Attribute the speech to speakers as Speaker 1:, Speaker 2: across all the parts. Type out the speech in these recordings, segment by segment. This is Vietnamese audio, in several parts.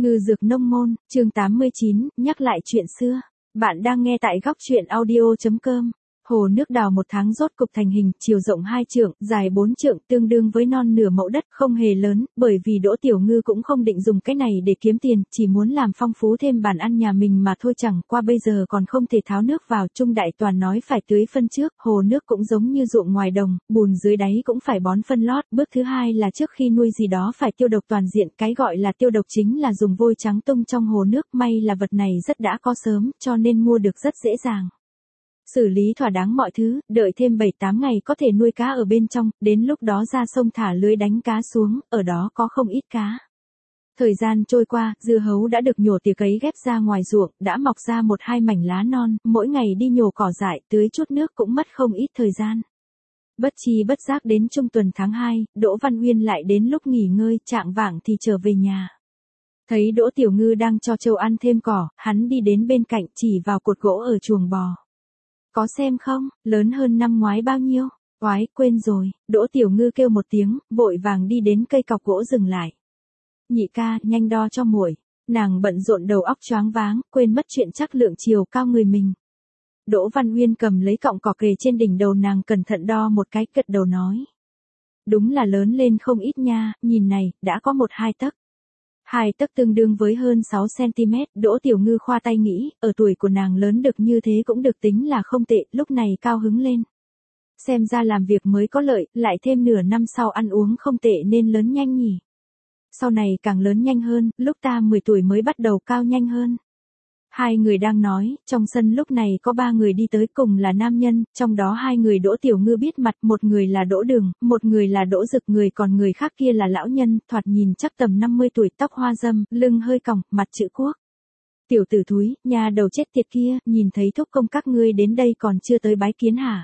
Speaker 1: Ngư dược nông môn, chương 89, nhắc lại chuyện xưa. Bạn đang nghe tại góc truyện audio.com. Hồ nước đào 1 tháng rốt cục thành hình, chiều rộng 2 trượng, dài 4 trượng, tương đương với non nửa mẫu đất, không hề lớn, bởi vì Đỗ Tiểu Ngư cũng không định dùng cái này để kiếm tiền, chỉ muốn làm phong phú thêm bàn ăn nhà mình mà thôi, chẳng qua bây giờ còn không thể tháo nước vào. Trung Đại Toàn nói phải tưới phân trước, hồ nước cũng giống như ruộng ngoài đồng, bùn dưới đáy cũng phải bón phân lót. Bước thứ hai là trước khi nuôi gì đó phải tiêu độc toàn diện, cái gọi là tiêu độc chính là dùng vôi trắng tung trong hồ nước, may là vật này rất đã có sớm, cho nên mua được rất dễ dàng. Xử lý thỏa đáng mọi thứ, đợi thêm 7-8 ngày có thể nuôi cá ở bên trong, đến lúc đó ra sông thả lưới đánh cá xuống, ở đó có không ít cá. Thời gian trôi qua, dưa hấu đã được nhổ tỉa cấy ghép ra ngoài ruộng, đã mọc ra 1-2 mảnh lá non, mỗi ngày đi nhổ cỏ dại, tưới chút nước cũng mất không ít thời gian. Bất chi bất giác đến trung tuần tháng 2, Đỗ Văn Uyên lại đến lúc nghỉ ngơi, chạng vạng thì trở về nhà. Thấy Đỗ Tiểu Ngư đang cho trâu ăn thêm cỏ, hắn đi đến bên cạnh chỉ vào cột gỗ ở chuồng bò. Có xem không, lớn hơn năm ngoái bao nhiêu? Oái, quên rồi. Đỗ Tiểu Ngư kêu một tiếng, vội vàng đi đến cây cọc gỗ dừng lại. Nhị ca, nhanh đo cho muội. Nàng bận rộn đầu óc choáng váng, quên mất chuyện chắc lượng chiều cao người mình. Đỗ Văn Uyên cầm lấy cọng cỏ kề trên đỉnh đầu nàng, cẩn thận đo một cái, gật đầu nói. Đúng là lớn lên không ít nha, nhìn này, đã có 1-2 tấc. 2 tấc tương đương với hơn 6 cm, Đỗ Tiểu Ngư khoa tay nghĩ, ở tuổi của nàng lớn được như thế cũng được tính là không tệ, lúc này cao hứng lên. Xem ra làm việc mới có lợi, lại thêm nửa năm sau ăn uống không tệ nên lớn nhanh nhỉ. Sau này càng lớn nhanh hơn, lúc ta 10 tuổi mới bắt đầu cao nhanh hơn. Hai người đang nói, trong sân lúc này có 3 người đi tới, cùng là nam nhân, trong đó 2 người Đỗ Tiểu Ngư biết mặt, một người là Đỗ Đường, một người là Đỗ Dực, còn người khác kia là lão nhân, thoạt nhìn chắc tầm 50 tuổi, tóc hoa râm, lưng hơi còng, mặt chữ quốc. Tiểu tử thúi, nhà đầu chết tiệt kia, nhìn thấy thúc công các ngươi đến đây còn chưa tới bái kiến hả?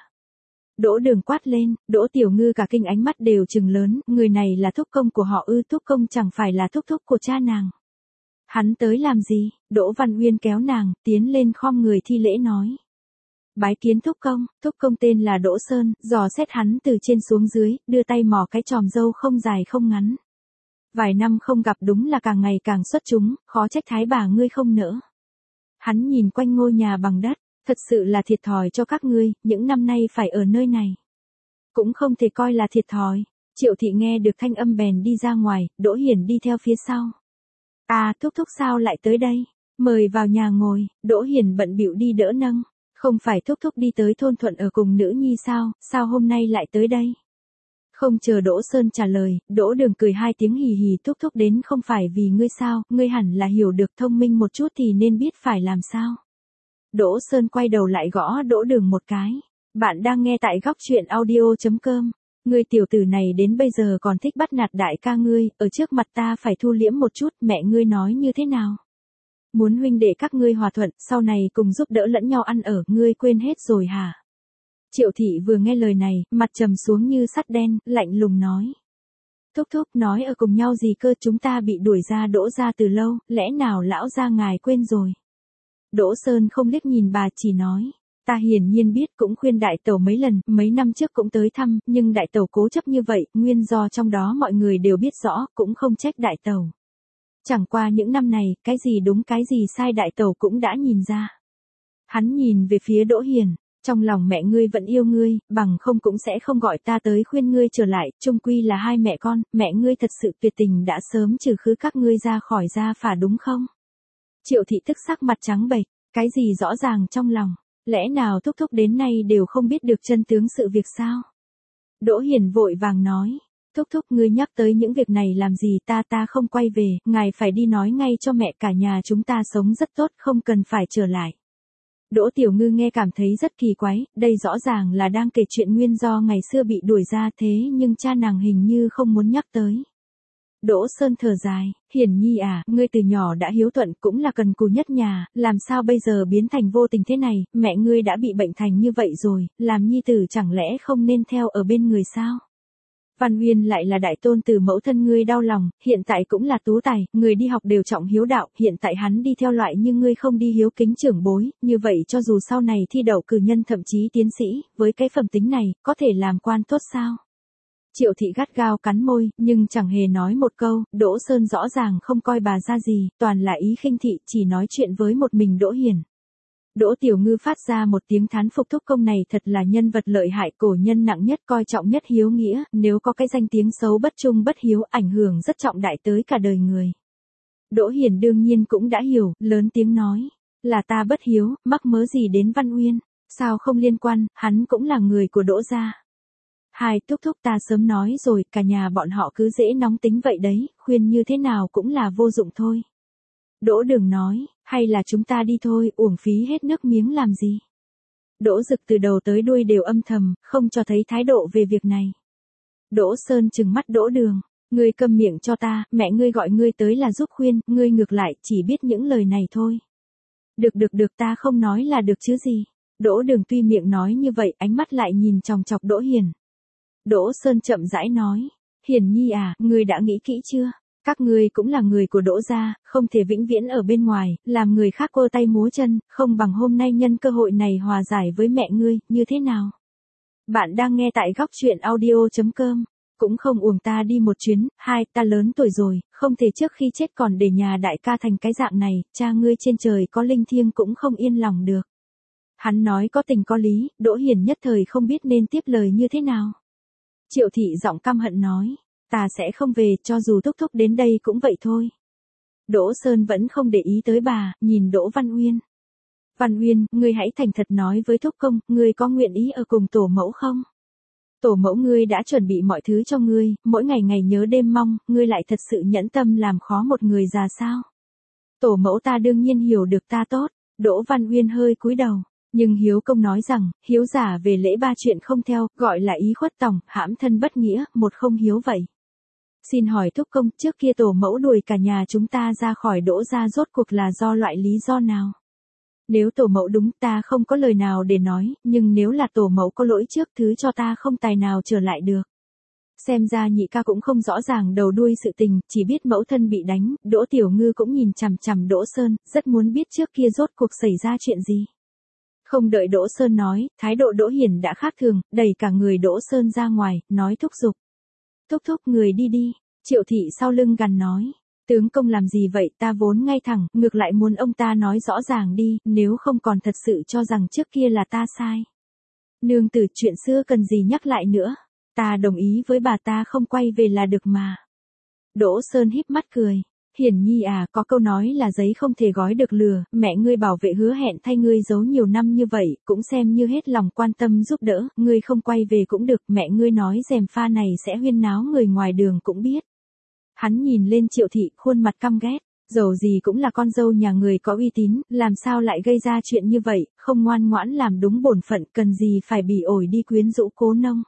Speaker 1: Đỗ Đường quát lên, Đỗ Tiểu Ngư cả kinh ánh mắt đều trừng lớn, người này là thúc công của họ ư? Thúc công chẳng phải là thúc thúc của cha nàng. Hắn tới làm gì? Đỗ Văn Uyên kéo nàng, tiến lên khom người thi lễ nói. Bái kiến thúc công tên là Đỗ Sơn, dò xét hắn từ trên xuống dưới, đưa tay mò cái chòm râu không dài không ngắn. Vài năm không gặp đúng là càng ngày càng xuất chúng, khó trách thái bà ngươi không nỡ. Hắn nhìn quanh ngôi nhà bằng đất, thật sự là thiệt thòi cho các ngươi, những năm nay phải ở nơi này. Cũng không thể coi là thiệt thòi. Triệu thị nghe được thanh âm bèn đi ra ngoài, Đỗ Hiển đi theo phía sau. À, thúc thúc sao lại tới đây? Mời vào nhà ngồi. Đỗ Hiền bận bịu đi đỡ nâng. Không phải thúc thúc đi tới thôn Thuận ở cùng nữ nhi sao hôm nay lại tới đây? Không chờ Đỗ Sơn trả lời, Đỗ Đường cười 2 tiếng hì hì, thúc thúc đến không phải vì ngươi sao, ngươi hẳn là hiểu được, thông minh một chút thì nên biết phải làm sao. Đỗ Sơn quay đầu lại gõ Đỗ Đường một cái. Bạn đang nghe tại góc truyện audio.com. Ngươi tiểu tử này đến bây giờ còn thích bắt nạt đại ca ngươi, ở trước mặt ta phải thu liễm một chút, mẹ ngươi nói như thế nào? Muốn huynh đệ các ngươi hòa thuận, sau này cùng giúp đỡ lẫn nhau ăn ở, ngươi quên hết rồi hả? Triệu thị vừa nghe lời này, mặt trầm xuống như sắt đen, lạnh lùng nói. Thúc thúc nói ở cùng nhau gì cơ, chúng ta bị đuổi ra Đỗ gia từ lâu, lẽ nào lão gia ngài quên rồi? Đỗ Sơn không liếc nhìn bà, chỉ nói. Ta hiển nhiên biết, cũng khuyên đại tẩu mấy lần, mấy năm trước cũng tới thăm, nhưng đại tẩu cố chấp như vậy, nguyên do trong đó mọi người đều biết rõ, cũng không trách đại tẩu. Chẳng qua những năm này, cái gì đúng cái gì sai đại tẩu cũng đã nhìn ra. Hắn nhìn về phía Đỗ Hiền, trong lòng mẹ ngươi vẫn yêu ngươi, bằng không cũng sẽ không gọi ta tới khuyên ngươi trở lại, chung quy là hai mẹ con, mẹ ngươi thật sự tuyệt tình đã sớm trừ khứ các ngươi ra khỏi gia phả đúng không? Triệu thị tức sắc mặt trắng bệch, cái gì rõ ràng trong lòng. Lẽ nào thúc thúc đến nay đều không biết được chân tướng sự việc sao? Đỗ Hiền vội vàng nói. Thúc thúc ngươi nhắc tới những việc này làm gì, ta không quay về, ngài phải đi nói ngay cho mẹ, cả nhà chúng ta sống rất tốt, không cần phải trở lại. Đỗ Tiểu Ngư nghe cảm thấy rất kỳ quái, đây rõ ràng là đang kể chuyện nguyên do ngày xưa bị đuổi ra, thế nhưng cha nàng hình như không muốn nhắc tới. Đỗ Sơn thở dài, Hiển nhi à, ngươi từ nhỏ đã hiếu thuận, cũng là cần cù nhất nhà, làm sao bây giờ biến thành vô tình thế này, mẹ ngươi đã bị bệnh thành như vậy rồi, làm nhi tử chẳng lẽ không nên theo ở bên người sao? Văn Uyên lại là đại tôn từ mẫu thân ngươi đau lòng, hiện tại cũng là tú tài, người đi học đều trọng hiếu đạo, hiện tại hắn đi theo loại nhưng ngươi không đi hiếu kính trưởng bối, như vậy cho dù sau này thi đậu cử nhân thậm chí tiến sĩ, với cái phẩm tính này, có thể làm quan tốt sao? Triệu thị gắt gao cắn môi, nhưng chẳng hề nói một câu, Đỗ Sơn rõ ràng không coi bà ra gì, toàn là ý khinh thị, chỉ nói chuyện với một mình Đỗ Hiền. Đỗ Tiểu Ngư phát ra một tiếng thán phục, thúc công này thật là nhân vật lợi hại, cổ nhân nặng nhất coi trọng nhất hiếu nghĩa, nếu có cái danh tiếng xấu bất trung bất hiếu ảnh hưởng rất trọng đại tới cả đời người. Đỗ Hiền đương nhiên cũng đã hiểu, lớn tiếng nói, là ta bất hiếu, mắc mớ gì đến Văn Uyên, sao không liên quan, hắn cũng là người của Đỗ gia. Hai thúc thúc ta sớm nói rồi, cả nhà bọn họ cứ dễ nóng tính vậy đấy, khuyên như thế nào cũng là vô dụng thôi. Đỗ Đường nói, hay là chúng ta đi thôi, uổng phí hết nước miếng làm gì. Đỗ Dực từ đầu tới đuôi đều âm thầm, không cho thấy thái độ về việc này. Đỗ Sơn trừng mắt Đỗ Đường, ngươi câm miệng cho ta, mẹ ngươi gọi ngươi tới là giúp khuyên, ngươi ngược lại chỉ biết những lời này thôi. Được ta không nói là được chứ gì. Đỗ Đường tuy miệng nói như vậy, ánh mắt lại nhìn chòng chọc Đỗ Hiền. Đỗ Sơn chậm rãi nói, Hiền nhi à, ngươi đã nghĩ kỹ chưa? Các ngươi cũng là người của Đỗ gia, không thể vĩnh viễn ở bên ngoài, làm người khác quơ tay múa chân, không bằng hôm nay nhân cơ hội này hòa giải với mẹ ngươi, như thế nào? Bạn đang nghe tại góc truyện audio.com. Cũng không uổng ta đi một chuyến, hai, ta lớn tuổi rồi, không thể trước khi chết còn để nhà đại ca thành cái dạng này, cha ngươi trên trời có linh thiêng cũng không yên lòng được. Hắn nói có tình có lý, Đỗ Hiền nhất thời không biết nên tiếp lời như thế nào. Triệu thị giọng căm hận nói, ta sẽ không về, cho dù thúc thúc đến đây cũng vậy thôi. Đỗ Sơn vẫn không để ý tới bà, nhìn Đỗ Văn Uyên. Văn Uyên, ngươi hãy thành thật nói với thúc công, ngươi có nguyện ý ở cùng tổ mẫu không? Tổ mẫu ngươi đã chuẩn bị mọi thứ cho ngươi, mỗi ngày ngày nhớ đêm mong, ngươi lại thật sự nhẫn tâm làm khó một người già sao? Tổ mẫu ta đương nhiên hiểu được ta tốt. Đỗ Văn Uyên hơi cúi đầu. Nhưng Hiếu công nói rằng, hiếu giả về lễ ba chuyện không theo, gọi là ý khuất tòng, hãm thân bất nghĩa, một không hiếu vậy. Xin hỏi thúc công, trước kia tổ mẫu đuổi cả nhà chúng ta ra khỏi Đỗ gia rốt cuộc là do loại lý do nào? Nếu tổ mẫu đúng ta không có lời nào để nói, nhưng nếu là tổ mẫu có lỗi trước thứ cho ta không tài nào trở lại được. Xem ra nhị ca cũng không rõ ràng đầu đuôi sự tình, chỉ biết mẫu thân bị đánh, Đỗ Tiểu Ngư cũng nhìn chằm chằm Đỗ Sơn, rất muốn biết trước kia rốt cuộc xảy ra chuyện gì. Không đợi Đỗ Sơn nói, thái độ Đỗ Hiền đã khác thường, đẩy cả người Đỗ Sơn ra ngoài, nói thúc giục. Thúc thúc người đi đi, Triệu thị sau lưng gằn nói. Tướng công làm gì vậy, ta vốn ngay thẳng, ngược lại muốn ông ta nói rõ ràng đi, nếu không còn thật sự cho rằng trước kia là ta sai. Nương tử, chuyện xưa cần gì nhắc lại nữa, ta đồng ý với bà, ta không quay về là được mà. Đỗ Sơn híp mắt cười. Hiển nhi à, có câu nói là giấy không thể gói được lửa, mẹ ngươi bảo vệ hứa hẹn thay ngươi giấu nhiều năm như vậy, cũng xem như hết lòng quan tâm giúp đỡ, ngươi không quay về cũng được, mẹ ngươi nói rèm pha này sẽ huyên náo người ngoài đường cũng biết. Hắn nhìn lên Triệu thị, khuôn mặt căm ghét, dầu gì cũng là con dâu nhà người có uy tín, làm sao lại gây ra chuyện như vậy, không ngoan ngoãn làm đúng bổn phận, cần gì phải bỉ ổi đi quyến rũ Cố Nông.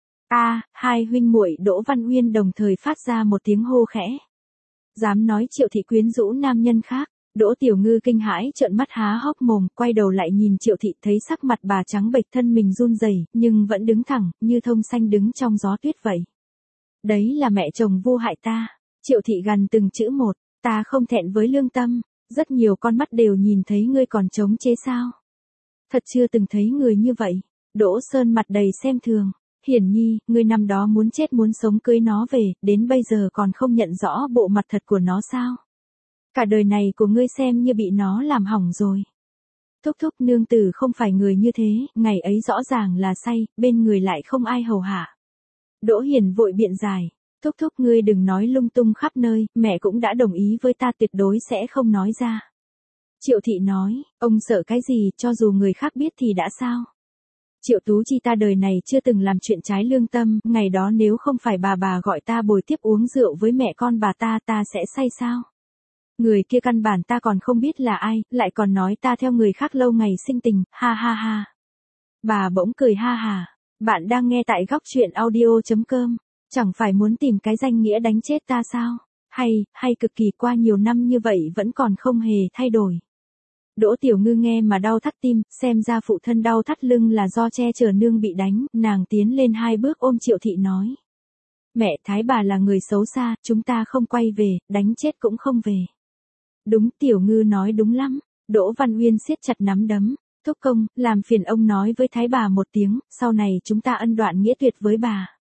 Speaker 1: Hai huynh muội Đỗ Văn Uyên đồng thời phát ra một tiếng hô khẽ. Dám nói Triệu thị quyến rũ nam nhân khác, Đỗ Tiểu Ngư kinh hãi trợn mắt há hốc mồm, quay đầu lại nhìn Triệu thị, thấy sắc mặt bà trắng bệch, thân mình run rẩy, nhưng vẫn đứng thẳng, như thông xanh đứng trong gió tuyết vậy. Đấy là mẹ chồng vô hại ta. Triệu thị gằn từng chữ một, ta không thẹn với lương tâm, rất nhiều con mắt đều nhìn thấy ngươi còn chống chế sao. Thật chưa từng thấy người như vậy. Đỗ Sơn mặt đầy xem thường. Hiển nhi, ngươi năm đó muốn chết muốn sống cưới nó về, đến bây giờ còn không nhận rõ bộ mặt thật của nó sao? Cả đời này của ngươi xem như bị nó làm hỏng rồi. Thúc thúc, nương tử không phải người như thế, ngày ấy rõ ràng là say, bên người lại không ai hầu hạ. Đỗ Hiền vội biện giải, thúc thúc ngươi đừng nói lung tung khắp nơi, mẹ cũng đã đồng ý với ta, tuyệt đối sẽ không nói ra. Triệu thị nói, ông sợ cái gì, cho dù người khác biết thì đã sao? Triệu Tú Chi, ta đời này chưa từng làm chuyện trái lương tâm, ngày đó nếu không phải bà gọi ta bồi tiếp uống rượu với mẹ con bà ta sẽ say sao? Người kia căn bản ta còn không biết là ai, lại còn nói ta theo người khác lâu ngày sinh tình, ha ha ha. Bà bỗng cười ha hà. Bạn đang nghe tại góc truyện audio.com. Chẳng phải muốn tìm cái danh nghĩa đánh chết ta sao? Hay cực kỳ qua nhiều năm như vậy vẫn còn không hề thay đổi. Đỗ Tiểu Ngư nghe mà đau thắt tim, xem ra phụ thân đau thắt lưng là do che chở nương bị đánh, nàng tiến lên 2 bước ôm Triệu thị nói. Mẹ, thái bà là người xấu xa, chúng ta không quay về, đánh chết cũng không về. Đúng, Tiểu Ngư nói đúng lắm. Đỗ Văn Uyên siết chặt nắm đấm. Thúc công, làm phiền ông nói với thái bà một tiếng, sau này chúng ta ân đoạn nghĩa tuyệt với bà.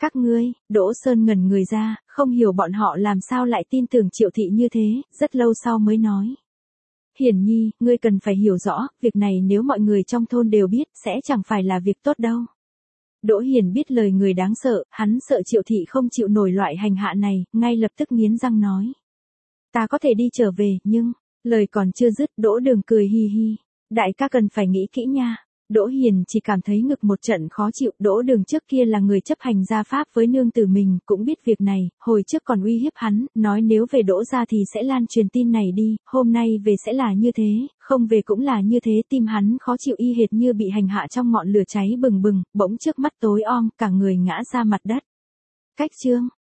Speaker 1: Các ngươi, Đỗ Sơn ngẩn người ra, không hiểu bọn họ làm sao lại tin tưởng Triệu Thị như thế, rất lâu sau mới nói. Hiển Nhi, ngươi cần phải hiểu rõ, việc này nếu mọi người trong thôn đều biết, sẽ chẳng phải là việc tốt đâu. Đỗ Hiền biết lời người đáng sợ, hắn sợ Triệu Thị không chịu nổi loại hành hạ này, ngay lập tức nghiến răng nói. Ta có thể đi trở về, nhưng, lời còn chưa dứt, Đỗ Đường cười hi hi. Đại ca cần phải nghĩ kỹ nha. Đỗ Hiền chỉ cảm thấy ngực một trận khó chịu, Đỗ Đường trước kia là người chấp hành gia pháp với nương tử mình, cũng biết việc này, hồi trước còn uy hiếp hắn, nói nếu về Đỗ gia thì sẽ lan truyền tin này đi, hôm nay về sẽ là như thế, không về cũng là như thế, tim hắn khó chịu y hệt như bị hành hạ trong ngọn lửa cháy bừng bừng, bỗng trước mắt tối om, cả người ngã ra mặt đất. Cách chương